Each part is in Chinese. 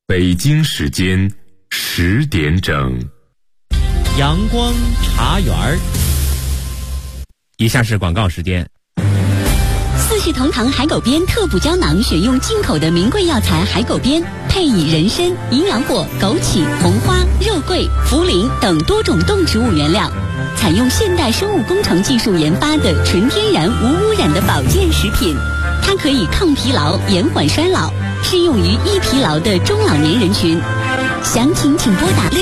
北京时间10点整， 阳光茶园儿。以下是广告时间。 四世同堂海狗鞭特补胶囊，选用进口的名贵药材海狗鞭，配以人参、营养果、枸杞、红花、肉桂、茯苓等多种动植物原料，采用现代生物工程技术研发的纯天然无污染的保健食品。它可以抗疲劳、延缓衰老，适用于易疲劳的中老年人群。详情请拨打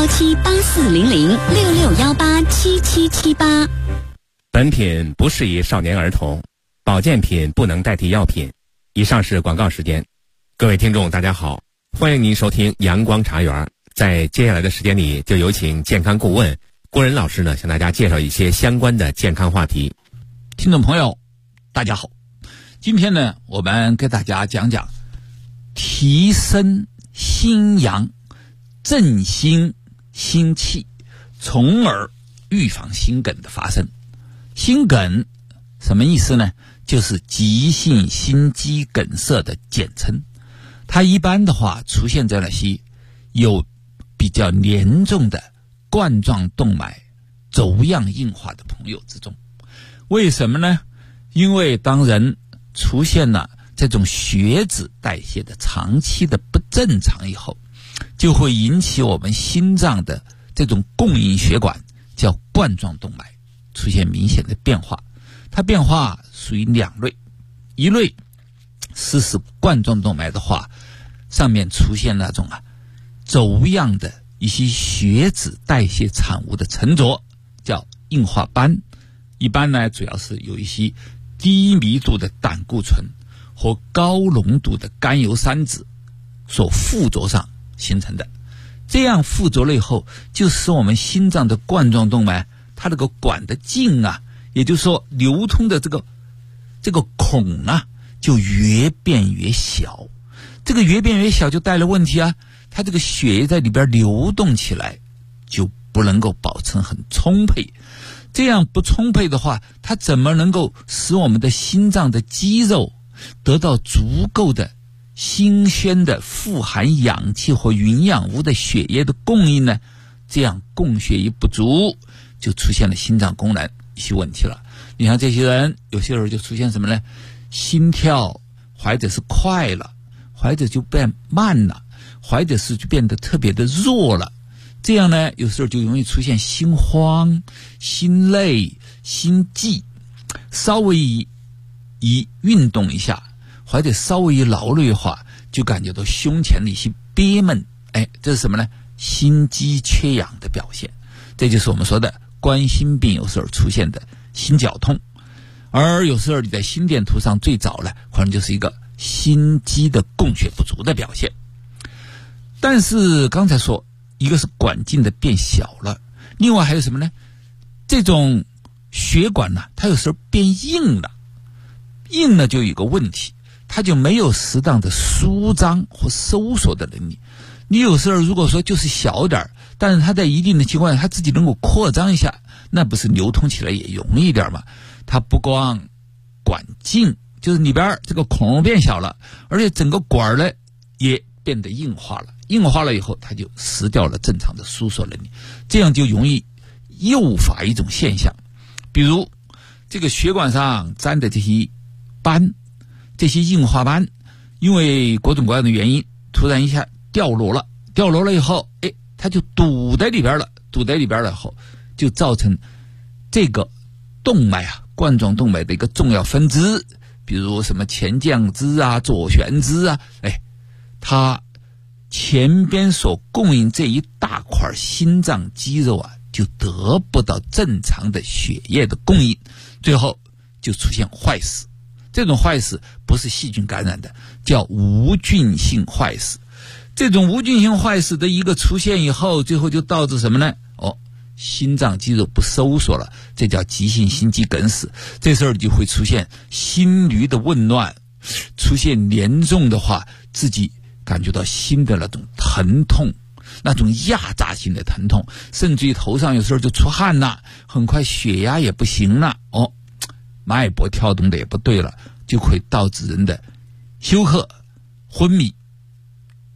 6617840066187778。 本品不适宜少年儿童，保健品不能代替药品。以上是广告时间。各位听众大家好，欢迎您收听阳光茶园。在接下来的时间里，就有请健康顾问郭仁老师呢，向大家介绍一些相关的健康话题。 听众朋友大家好，今天呢，我们给大家讲讲提升心阳，振兴心气，从而预防心梗的发生。心梗什么意思呢？就是急性心肌梗塞的简称。它一般的话出现在那些有比较严重的冠状动脉粥样硬化的朋友之中。为什么呢？因为当人出现了这种血脂代谢的长期的不正常以后，就会引起我们心脏的这种供应血管叫冠状动脉出现明显的变化。它变化属于两类，一类是冠状动脉的话，上面出现那种粥样的一些血脂代谢产物的沉着，叫硬化斑。一般呢，主要是有一些低密度的胆固醇和高浓度的甘油三酯所附着上形成的。这样附着了以后，就使我们心脏的冠状动脉它这个管的径也就是说流通的这个孔就越变越小。这个越变越小就带来问题它这个血液在里边流动起来就不能够保持很充沛。这样不充沛的话，它怎么能够使我们的心脏的肌肉得到足够的新鲜的富含氧气和营养物的血液的供应呢？这样供血一不足，就出现了心脏功能一些问题了。你看这些人有些人就出现什么呢？心跳或者是快了，或者就变慢了，或者是就变得特别的弱了。这样呢，有时候就容易出现心慌、心累、心悸。稍微一运动一下，或者稍微一劳累的话，就感觉到胸前的一些憋闷。这是什么呢？心肌缺氧的表现。这就是我们说的冠心病有时候出现的心绞痛。而有时候你在心电图上最早呢，可能就是一个心肌的供血不足的表现。但是刚才说一个是管径的变小了，另外还有什么呢？这种血管它有时候变硬了。硬了就有一个问题，它就没有适当的舒张或收缩的能力。你有时候如果说就是小点，但是它在一定的情况下它自己能够扩张一下，那不是流通起来也容易一点吗？它不光管径，就是里边这个孔变小了，而且整个管呢也变得硬化了。硬化了以后，它就失掉了正常的收缩能力，这样就容易诱发一种现象，比如这个血管上粘的这些斑，这些硬化斑，因为各种各样的原因突然一下掉落了以后，它就堵在里边了以后，就造成这个动脉冠状动脉的一个重要分支，比如什么前降支左旋支它前边所供应这一大块心脏肌肉就得不到正常的血液的供应，最后就出现坏死。这种坏死不是细菌感染的，叫无菌性坏死。这种无菌性坏死的一个出现以后，最后就导致什么呢？心脏肌肉不收缩了，这叫急性心肌梗死。这时候就会出现心律的紊乱，出现严重的话，自己感觉到心的那种疼痛，那种压榨性的疼痛，甚至于头上有时候就出汗了，很快血压也不行了，脉搏跳动的也不对了，就会导致人的休克、昏迷，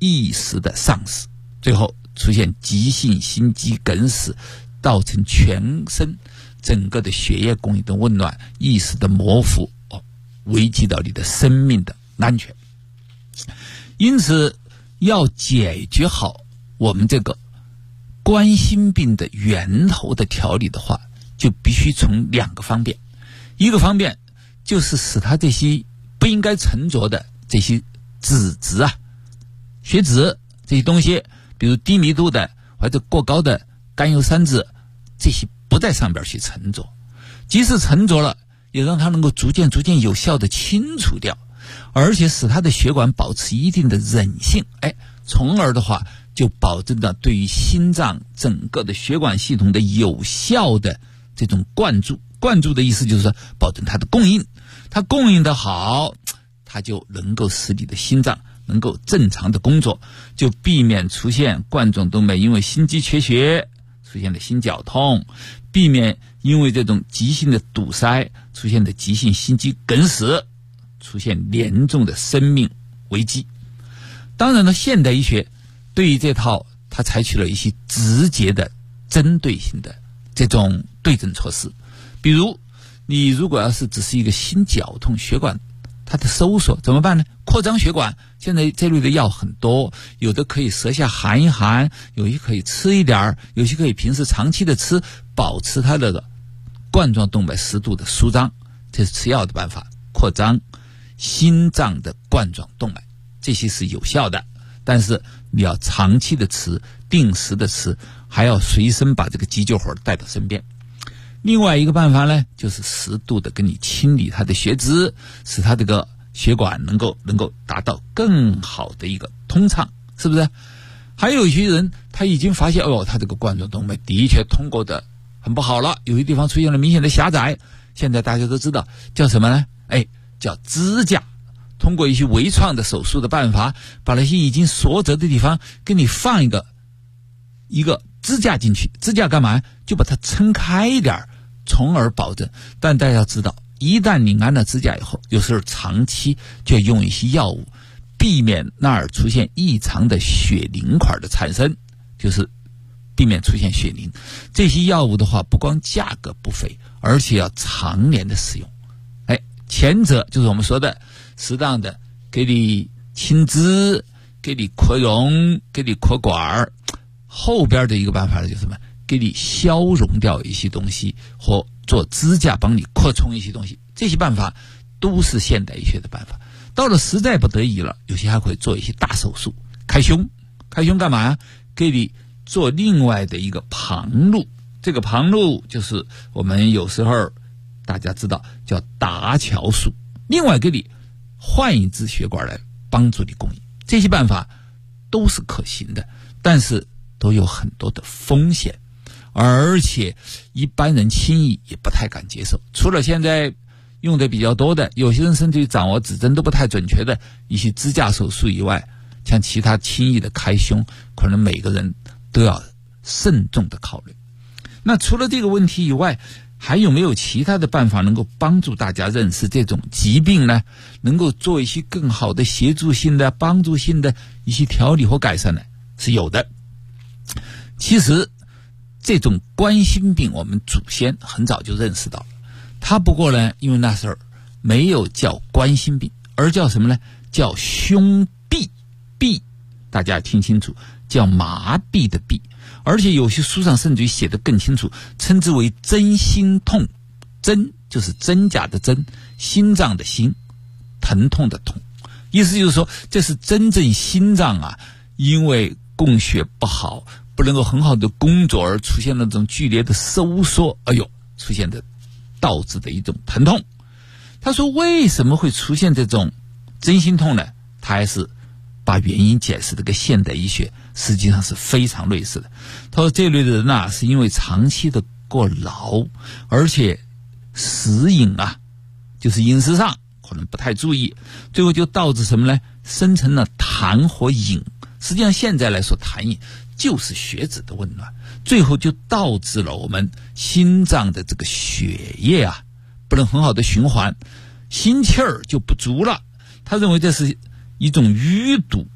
意识的丧失，最后出现急性心肌梗死，造成全身整个的血液供应的紊乱，意识的模糊，危及到你的生命的安全。因此要解决好我们这个冠心病的源头的调理的话，就必须从2个方面。一个方面就是使它这些不应该沉着的这些脂质啊、血脂这些东西，比如低密度的或者过高的甘油三酯，这些不在上边去沉着，即使沉着了，也让它能够逐渐有效的清除掉，而且使它的血管保持一定的韧性，从而的话就保证了对于心脏整个的血管系统的有效的这种灌注。灌注的意思就是说保证它的供应，它供应的好，它就能够使你的心脏能够正常的工作，就避免出现冠状动脉因为心肌缺血出现的心绞痛，避免因为这种急性的堵塞出现的急性心肌梗死，出现严重的生命危机。当然了，现代医学对于这套它采取了一些直接的针对性的这种对症措施。比如你如果要是只是一个心绞痛，血管它的收缩怎么办呢？扩张血管，现在这类的药很多，有的可以舌下含一含，有些可以吃一点，有些可以平时长期的吃，保持它的冠状动脉适度的舒张，这是吃药的办法。扩张心脏的冠状动脉，这些是有效的，但是你要长期的吃，定时的吃，还要随身把这个急救盒带到身边。另外一个办法呢，就是适度的给你清理它的血脂，使它这个血管能够达到更好的一个通畅，是不是？还有一些人他已经发现他这个冠状动脉的确通过的很不好了，有些地方出现了明显的狭窄，现在大家都知道叫什么呢？叫支架。通过一些微创的手术的办法，把那些已经锁着的地方给你放一个支架进去。支架干嘛？就把它撑开一点，从而保证。但大家要知道，一旦你安了支架以后，有时候长期就要用一些药物，避免那儿出现异常的血凝块的产生，就是避免出现血凝。这些药物的话，不光价格不菲，而且要常年的使用。前者就是我们说的适当的给你清脂，给你扩容，给你扩管，后边的一个办法就是什么？给你消融掉一些东西，或做支架帮你扩充一些东西。这些办法都是现代医学的办法。到了实在不得已了，有些还会做一些大手术，开胸干嘛呀？给你做另外的一个旁路。这个旁路就是我们有时候大家知道叫搭桥术，另外给你换一支血管来帮助你供应。这些办法都是可行的，但是都有很多的风险，而且一般人轻易也不太敢接受。除了现在用的比较多的，有些人甚至于掌握指针都不太准确的一些支架手术以外，像其他轻易的开胸，可能每个人都要慎重的考虑。那除了这个问题以外，还有没有其他的办法能够帮助大家认识这种疾病呢？能够做一些更好的协助性的、帮助性的一些调理或改善呢？是有的。其实这种冠心病我们祖先很早就认识到了，它不过呢，因为那时候没有叫冠心病，而叫什么呢？叫胸痹。痹大家听清楚，叫麻痹的痹。而且有些书上甚至于写得更清楚，称之为真心痛。真就是真假的真，心脏的心，疼痛的痛。意思就是说，这是真正心脏啊，因为供血不好，不能够很好的工作而出现了这种剧烈的收缩，出现的导致的一种疼痛。他说为什么会出现这种真心痛呢？他还是把原因解释的跟现代医学实际上是非常类似的。他说这类的人啊，是因为长期的过劳，而且食饮啊，就是饮食上可能不太注意，最后就导致什么呢？生成了痰或饮。实际上现在来说，痰饮就是血脂的紊乱，最后就导致了我们心脏的这个血液啊不能很好的循环，心气儿就不足了。他认为这是一种淤堵，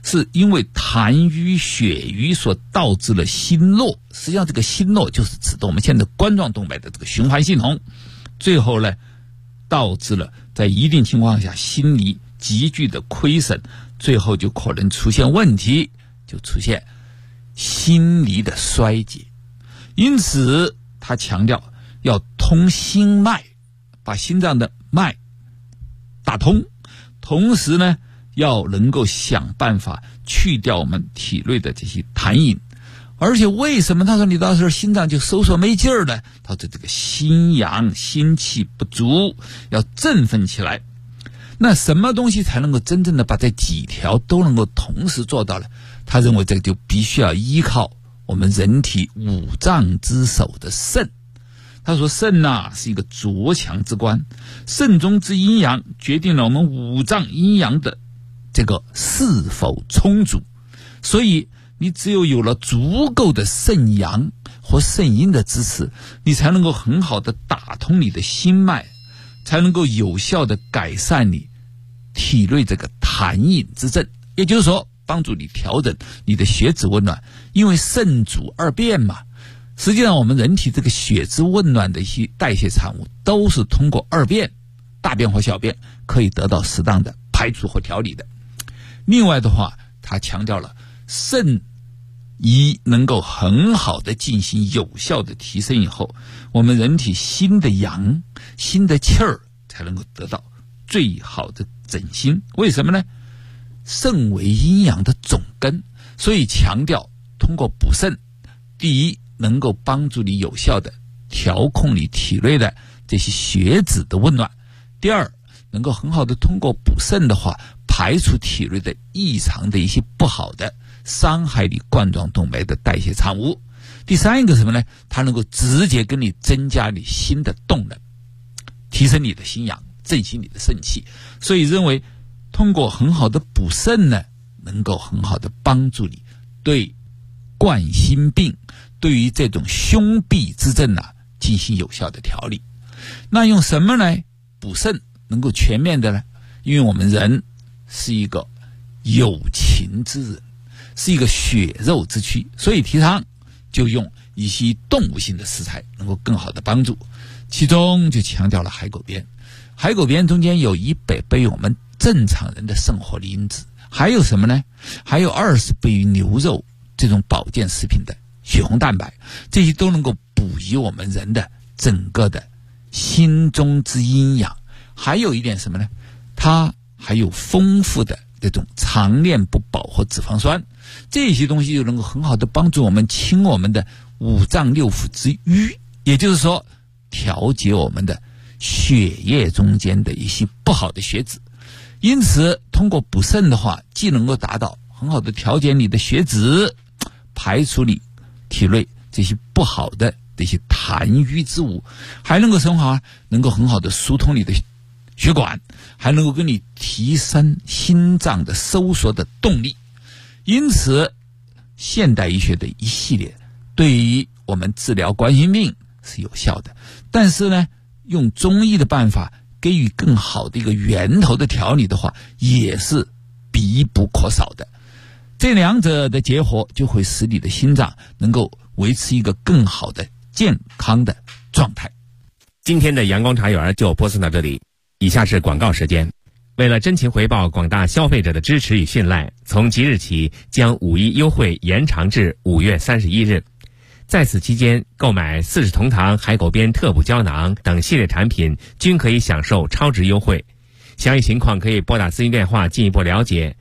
是因为痰瘀血瘀所导致了心络，实际上这个心络就是指的我们现在冠状动脉的这个循环系统，最后呢导致了在一定情况下心理急剧的亏损，最后就可能出现问题，就出现心力的衰竭。因此他强调要通心脉，把心脏的脉打通，同时呢要能够想办法去掉我们体内的这些痰饮。而且为什么他说你到时候心脏就收缩没劲儿呢？他说这个心阳心气不足，要振奋起来。那什么东西才能够真正的把这几条都能够同时做到呢？他认为这个就必须要依靠我们人体五脏之首的肾。他说肾是一个浊强之官，肾中之阴阳决定了我们五脏阴阳的这个是否充足，所以你只有了足够的肾阳和肾阴的支持，你才能够很好的打通你的心脉，才能够有效的改善你体内这个痰饮之症，也就是说帮助你调整你的血脂温暖。因为肾主二便嘛，实际上我们人体这个血脂温暖的一些代谢产物都是通过二便，大便和小便可以得到适当的排除和调理的。另外的话，他强调了肾一能够很好的进行有效的提升以后，我们人体心的阳心的气儿才能够得到最好的整心。为什么呢？肾为阴阳的总根，所以强调通过补肾，第一能够帮助你有效的调控你体内的这些血脂的温暖，第二能够很好的通过补肾的话排除体内的异常的一些不好的伤害你冠状动脉的代谢产物，第三一个什么呢？它能够直接跟你增加你心的动能，提升你的心阳，振兴你的肾气。所以认为通过很好的补肾呢，能够很好的帮助你对冠心病，对于这种胸痹之症进行有效的调理。那用什么来补肾能够全面的呢？因为我们人是一个有情之人，是一个血肉之躯，所以提倡就用一些动物性的食材能够更好的帮助。其中就强调了海狗鞭，海狗鞭中间有100倍我们正常人的生活因子，还有什么呢？还有20倍于牛肉这种保健食品的血红蛋白，这些都能够补益我们人的整个的心中之阴阳。还有一点什么呢？它还有丰富的这种长链不饱和脂肪酸，这些东西就能够很好的帮助我们清我们的五脏六腑之瘀，也就是说调节我们的血液中间的一些不好的血脂。因此通过补肾的话，既能够达到很好的调节你的血脂，排除你体内这些不好的这些痰瘀之物，还能够很好的疏通你的血管，还能够给你提升心脏的收缩的动力。因此现代医学的一系列对于我们治疗冠心病是有效的，但是呢用中医的办法给予更好的一个源头的调理的话，也是必不可少的。这两者的结合就会使你的心脏能够维持一个更好的健康的状态。 今天的阳光茶园就播送到这里，以下是广告时间。为了真情回报广大消费者的支持与信赖，从即日起将5·1优惠延长至5月31日。在此期间，购买4世同堂海狗鞭特补胶囊等系列产品均可以享受超值优惠。详细情况可以拨打咨询电话进一步了解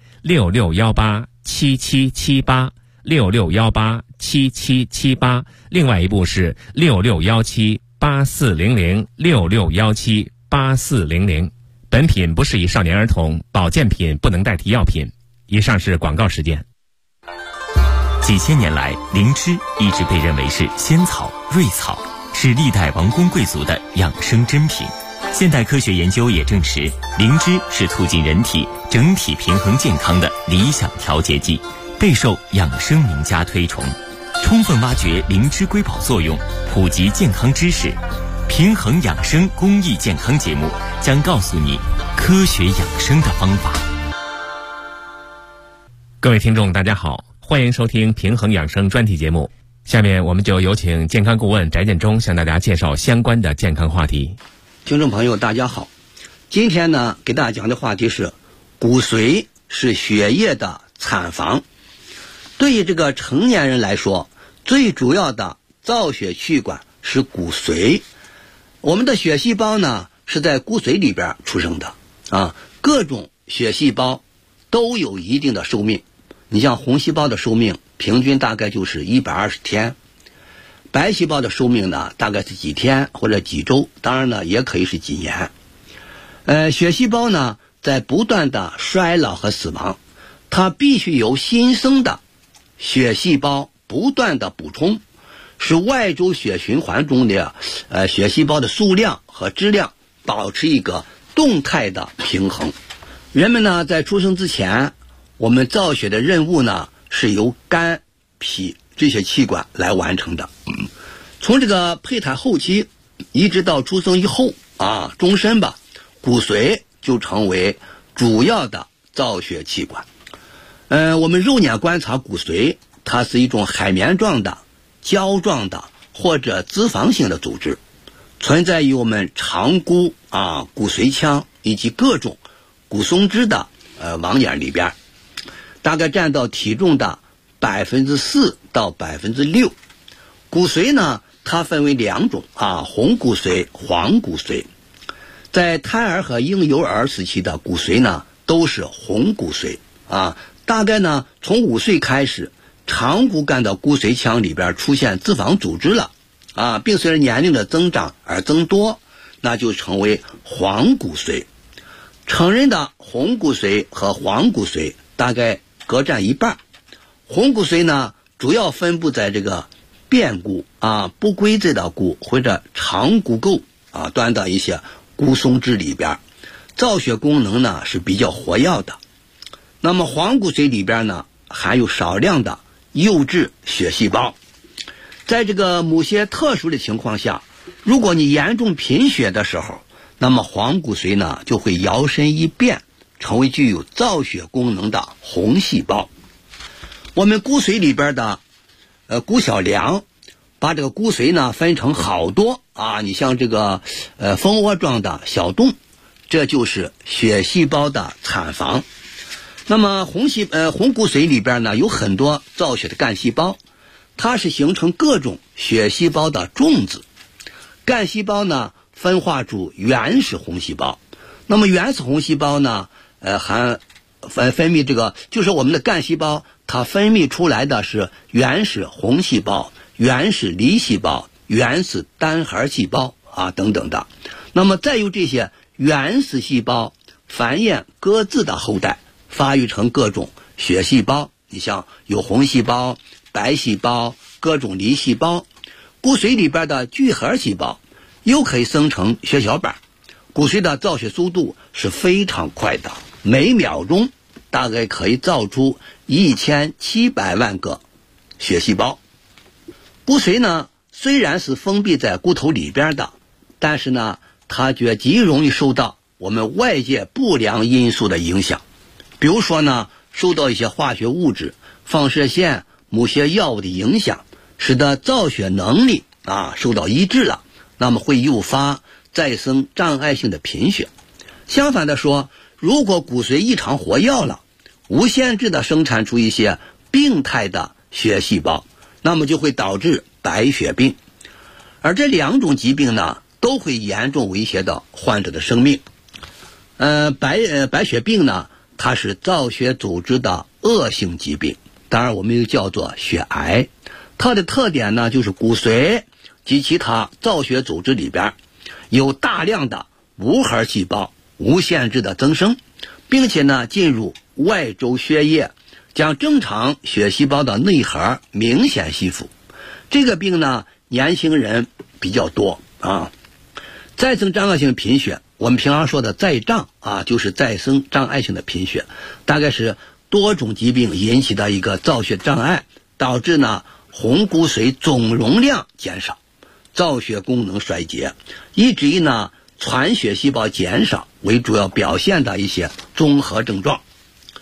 ，66187778 66187778，另外一部是66178400 66178400。本品不适宜少年儿童，保健品不能代替药品。以上是广告时间。 几千年来，灵芝一直被认为是仙草、瑞草，是历代王公贵族的养生珍品。现代科学研究也证实，灵芝是促进人体整体平衡健康的理想调节剂，备受养生名家推崇。充分挖掘灵芝瑰宝作用，普及健康知识，平衡养生公益健康节目将告诉你科学养生的方法。 各位听众大家好，欢迎收听平衡养生专题节目。下面我们就有请健康顾问翟建中向大家介绍相关的健康话题。 听众朋友大家好，今天呢给大家讲的话题是骨髓是血液的产房。对于这个成年人来说，最主要的造血器官是骨髓。我们的血细胞呢是在骨髓里边出生的各种血细胞都有一定的寿命。你像红细胞的寿命平均大概就是120天，白细胞的寿命呢大概是几天或者几周，当然呢也可以是几年。血细胞呢在不断的衰老和死亡，它必须由新生的血细胞不断的补充，使外周血循环中的血细胞的数量和质量保持一个动态的平衡。人们呢在出生之前，我们造血的任务呢是由肝、脾这些器官来完成的。从这个胚胎后期一直到出生以后终身吧，骨髓就成为主要的造血器官。我们肉眼观察骨髓，它是一种海绵状的、胶状的或者脂肪型的组织，存在于我们肠骨骨髓腔以及各种骨松肢的网眼里边，大概占到体重的4%到6%。骨髓呢它分为两种红骨髓、黄骨髓。在胎儿和婴幼儿时期的骨髓呢都是红骨髓大概呢从5岁开始，肠骨干的骨髓腔里边出现脂肪组织了并随着年龄的增长而增多，那就成为黄骨髓。成人的红骨髓和黄骨髓大概各占一半。红骨髓呢主要分布在这个变骨不规则的骨或者长骨垢端的一些骨松肢里边，造血功能呢是比较活跃的。那么黄骨髓里边呢含有少量的幼质血细胞。在这个某些特殊的情况下，如果你严重贫血的时候，那么黄骨髓呢就会摇身一变，成为具有造血功能的红细胞。我们骨髓里边的骨小梁把这个骨髓呢分成好多你像这个蜂窝状的小洞，这就是血细胞的产房。那么红骨髓里边呢有很多造血的干细胞，它是形成各种血细胞的种子。干细胞呢分化出原始红细胞。那么原始红细胞呢还分泌这个，就是我们的干细胞它分泌出来的是原始红细胞、原始梨细胞、原始单核细胞等等的。那么再由这些原始细胞繁衍各自的后代，发育成各种血细胞。你像有红细胞、白细胞、各种梨细胞。骨髓里边的聚合细胞又可以生成血小板。骨髓的造血速度是非常快的，每秒钟大概可以造出1700万个血细胞。骨髓呢虽然是封闭在骨头里边的，但是呢它却极容易受到我们外界不良因素的影响。比如说呢受到一些化学物质、放射线、某些药物的影响，使得造血能力受到抑制了，那么会诱发再生障碍性的贫血。相反的说，如果骨髓异常活跃了，无限制的生产出一些病态的血细胞，那么就会导致白血病。而这两种疾病呢都会严重威胁到患者的生命。白血病呢它是造血组织的恶性疾病，当然我们又叫做血癌。它的特点呢就是骨髓及其他造血组织里边有大量的无核细胞无限制的增生，并且呢进入外周血液，将正常血细胞的内核明显吸附。这个病呢年轻人比较多再生障碍性贫血，我们平常说的再障就是再生障碍性的贫血，大概是多种疾病引起的一个造血障碍，导致呢红骨髓总容量减少，造血功能衰竭，以至于呢传血细胞减少为主要表现的一些综合症状。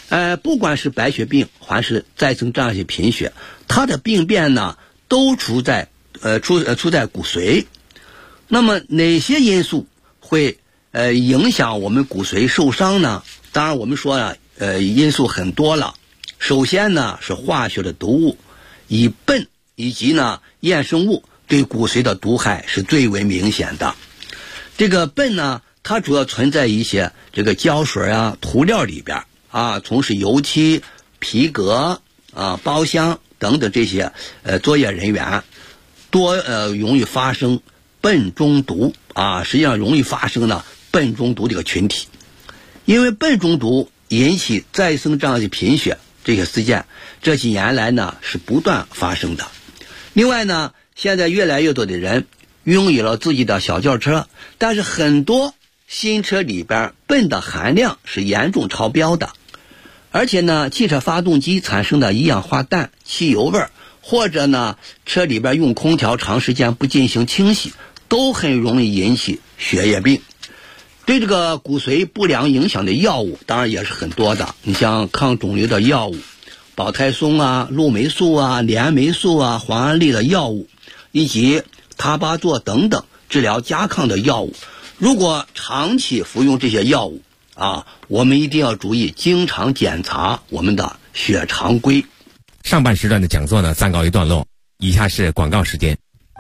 不管是白血病还是再生障碍性贫血，它的病变呢都出在骨髓。那么哪些因素会影响我们骨髓受伤呢？当然我们说呢，因素很多了。首先呢是化学的毒物，以苯以及呢衍生物对骨髓的毒害是最为明显的。这个苯呢，它主要存在一些这个胶水啊、涂料里边啊，从事油漆、皮革啊、包厢等等这些作业人员多容易发生苯中毒啊，实际上容易发生呢苯中毒这个群体。因为苯中毒引起再生障碍性贫血这些事件，这几年来呢是不断发生的。另外呢，现在越来越多的人拥有了自己的小轿车，但是很多新车里边苯的含量是严重超标的，而且呢，汽车发动机产生的一氧化氮、汽油味，或者呢，车里边用空调长时间不进行清洗，都很容易引起血液病。对这个骨髓不良影响的药物当然也是很多的，你像抗肿瘤的药物，保胎松啊、氯霉素啊、链霉素啊、磺胺类的药物，以及他巴唑等等治疗甲亢的药物。如果长期服用这些药物啊，我们一定要注意经常检查我们的血常规。 上半时段的讲座呢暂告一段落，以下是广告时间。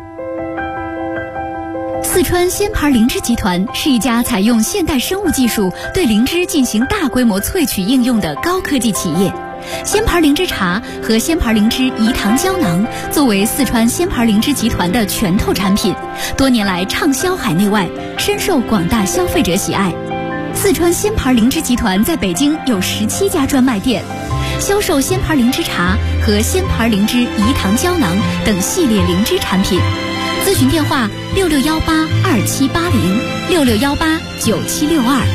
四川鲜牌灵芝集团是一家采用现代生物技术对灵芝进行大规模萃取应用的高科技企业。鲜牌灵芝茶和鲜牌灵芝饴糖胶囊作为四川鲜牌灵芝集团的拳头产品，多年来畅销海内外，深受广大消费者喜爱。四川鲜牌灵芝集团在北京有17家专卖店，销售鲜牌灵芝茶和鲜牌灵芝饴糖胶囊等系列灵芝产品。咨询电话6618278066189762。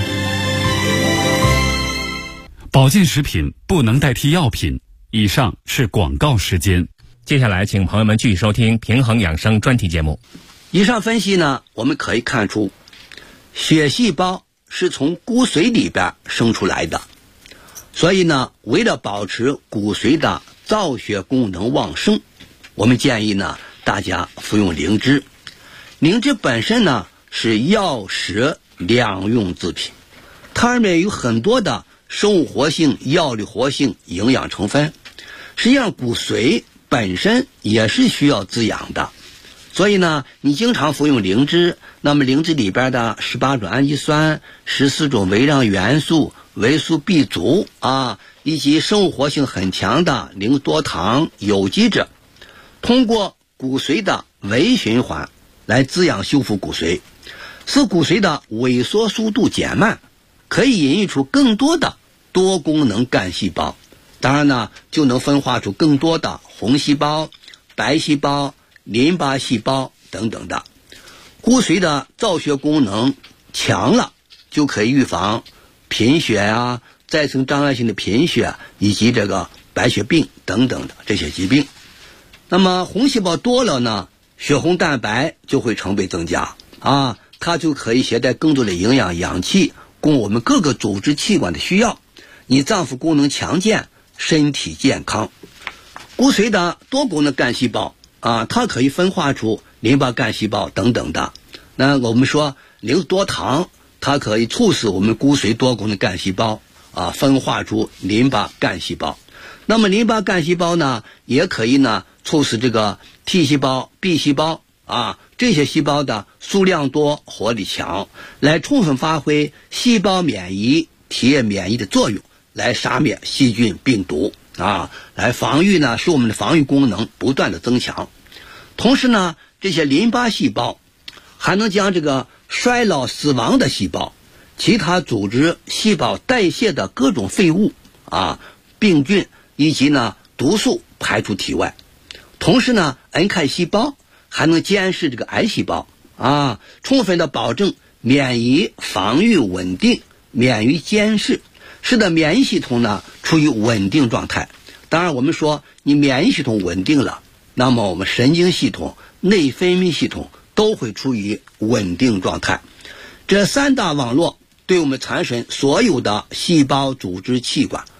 保健食品不能代替药品。以上是广告时间。 接下来请朋友们继续收听平衡养生专题节目。 以上分析呢，我们可以看出血细胞是从骨髓里边生出来的，所以呢，为了保持骨髓的造血功能旺盛，我们建议呢大家服用灵芝。灵芝本身呢是药食两用制品，它里面有很多的生物活性、药理活性营养成分。实际上骨髓本身也是需要滋养的，所以呢你经常服用灵芝，那么灵芝里边的18种氨基酸、14种微量元素、维素 B 族啊，以及生物活性很强的灵多糖、有机质，通过骨髓的微循环来滋养修复骨髓，使骨髓的萎缩速度减慢，可以孕育出更多的多功能干细胞。当然呢，就能分化出更多的红细胞、白细胞、淋巴细胞等等的。骨髓的造血功能强了，就可以预防贫血啊、再生障碍性的贫血以及这个白血病等等的这些疾病。那么红细胞多了呢，血红蛋白就会成倍增加啊，它就可以携带更多的营养、氧气，供我们各个组织器官的需要。你脏腑功能强健，身体健康。骨髓的多功能干细胞啊，它可以分化出淋巴干细胞等等的。那我们说灵多糖，它可以促使我们骨髓多功能干细胞啊分化出淋巴干细胞。那么淋巴干细胞呢，也可以呢促使这个 T 细胞、B 细胞啊这些细胞的数量多、活力强，来充分发挥细胞免疫、体液免疫的作用，来杀灭细菌、病毒啊，来防御呢，使我们的防御功能不断的增强。同时呢，这些淋巴细胞还能将这个衰老死亡的细胞、其他组织细胞代谢的各种废物啊、病菌以及呢毒素排出体外。同时呢，NK 细胞还能监视这个癌细胞啊，充分的保证免疫防御稳定、免疫监视，使得免疫系统呢处于稳定状态。当然我们说你免疫系统稳定了，那么我们神经系统、内分泌系统都会处于稳定状态。这三大网络对我们产生所有的细胞、组织、器官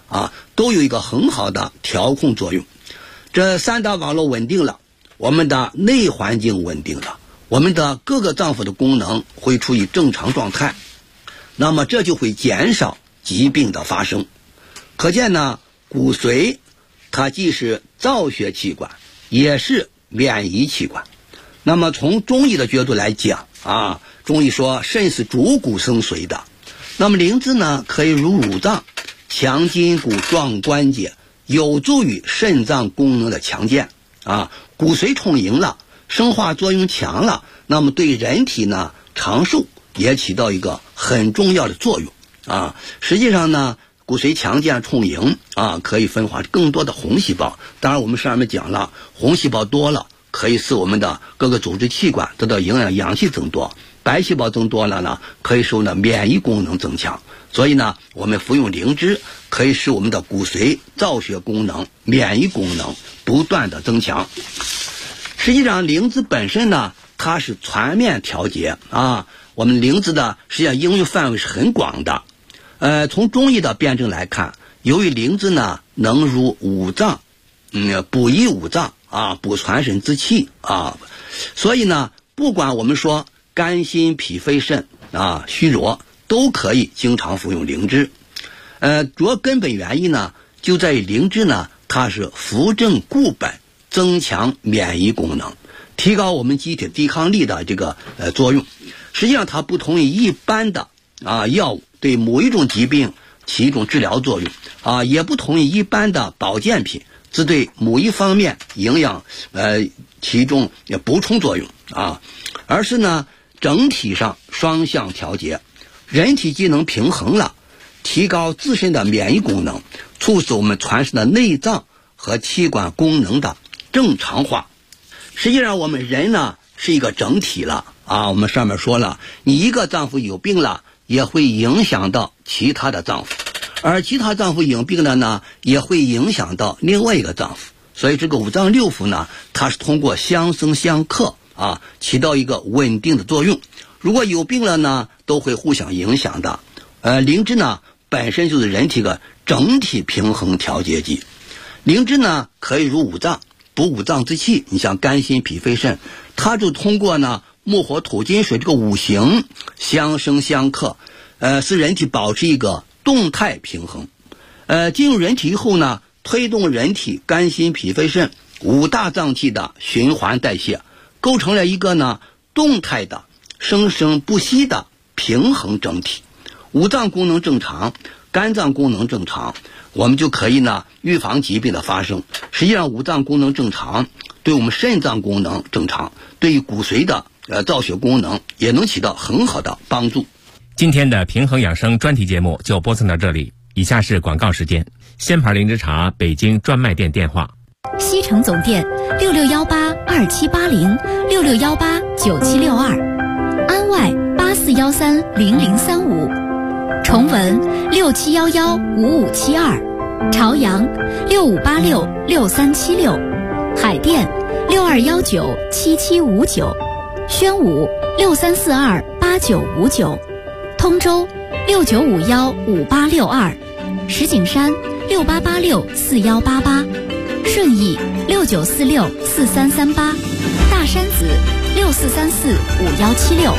都有一个很好的调控作用。这三大网络稳定了，我们的内环境稳定了，我们的各个脏腑的功能会处于正常状态，那么这就会减少疾病的发生。可见呢，骨髓它既是造血器官，也是免疫器官。那么从中医的角度来讲中医说肾是主骨生髓的，那么灵芝呢可以入五脏，强筋骨，壮关节，有助于肾脏功能的强健骨髓充盈了，生化作用强了，那么对人体呢长寿也起到一个很重要的作用实际上呢，骨髓强健充盈可以分化更多的红细胞。当然我们上面讲了，红细胞多了可以使我们的各个组织器官得到营养，氧气增多；白细胞增多了呢，可以使免疫功能增强。所以呢，我们服用灵芝可以使我们的骨髓造血功能、免疫功能不断的增强。实际上灵芝本身呢，它是全面调节我们灵芝的实际上应用范围是很广的。从中医的辩证来看，由于灵芝呢能入五脏，补益五脏补全身之气所以呢，不管我们说肝心脾肺肾虚弱，都可以经常服用灵芝。主要根本原因呢，就在于灵芝呢，它是扶正固本，增强免疫功能，提高我们机体抵抗力的这个作用。实际上它不同于一般的药物对某一种疾病起一种治疗作用也不同于一般的保健品只对某一方面营养起一种补充作用而是呢整体上双向调节，人体机能平衡了，提高自身的免疫功能，促使我们全身的内脏和器官功能的正常化。实际上我们人呢是一个整体了我们上面说了，你一个脏腑有病了，也会影响到其他的脏腑，而其他脏腑有病了呢，也会影响到另外一个脏腑。所以这个五脏六腑呢，它是通过相生相克起到一个稳定的作用。如果有病了呢，都会互相影响的。灵芝呢本身就是人体的整体平衡调节剂。灵芝呢可以入五脏，补五脏之气。你像肝心脾肺肾，它就通过呢木火土金水这个五行相生相克，使人体保持一个动态平衡。进入人体以后呢，推动人体肝心脾肺肾五大脏器的循环代谢，构成了一个呢动态的生生不息的平衡整体。五脏功能正常，肝脏功能正常，我们就可以呢预防疾病的发生。实际上五脏功能正常，对我们肾脏功能正常，对于骨髓的造血功能也能起到很好的帮助。 今天的平衡养生专题节目就播送到这里，以下是广告时间。仙牌灵芝茶北京专卖店电话： 西城总店66182780，66189762，安外84130035，重文67115572，朝阳65866376，海淀62197759，宣武63428959，通州69515862，石景山68864188，顺义69464338，大山子64345176。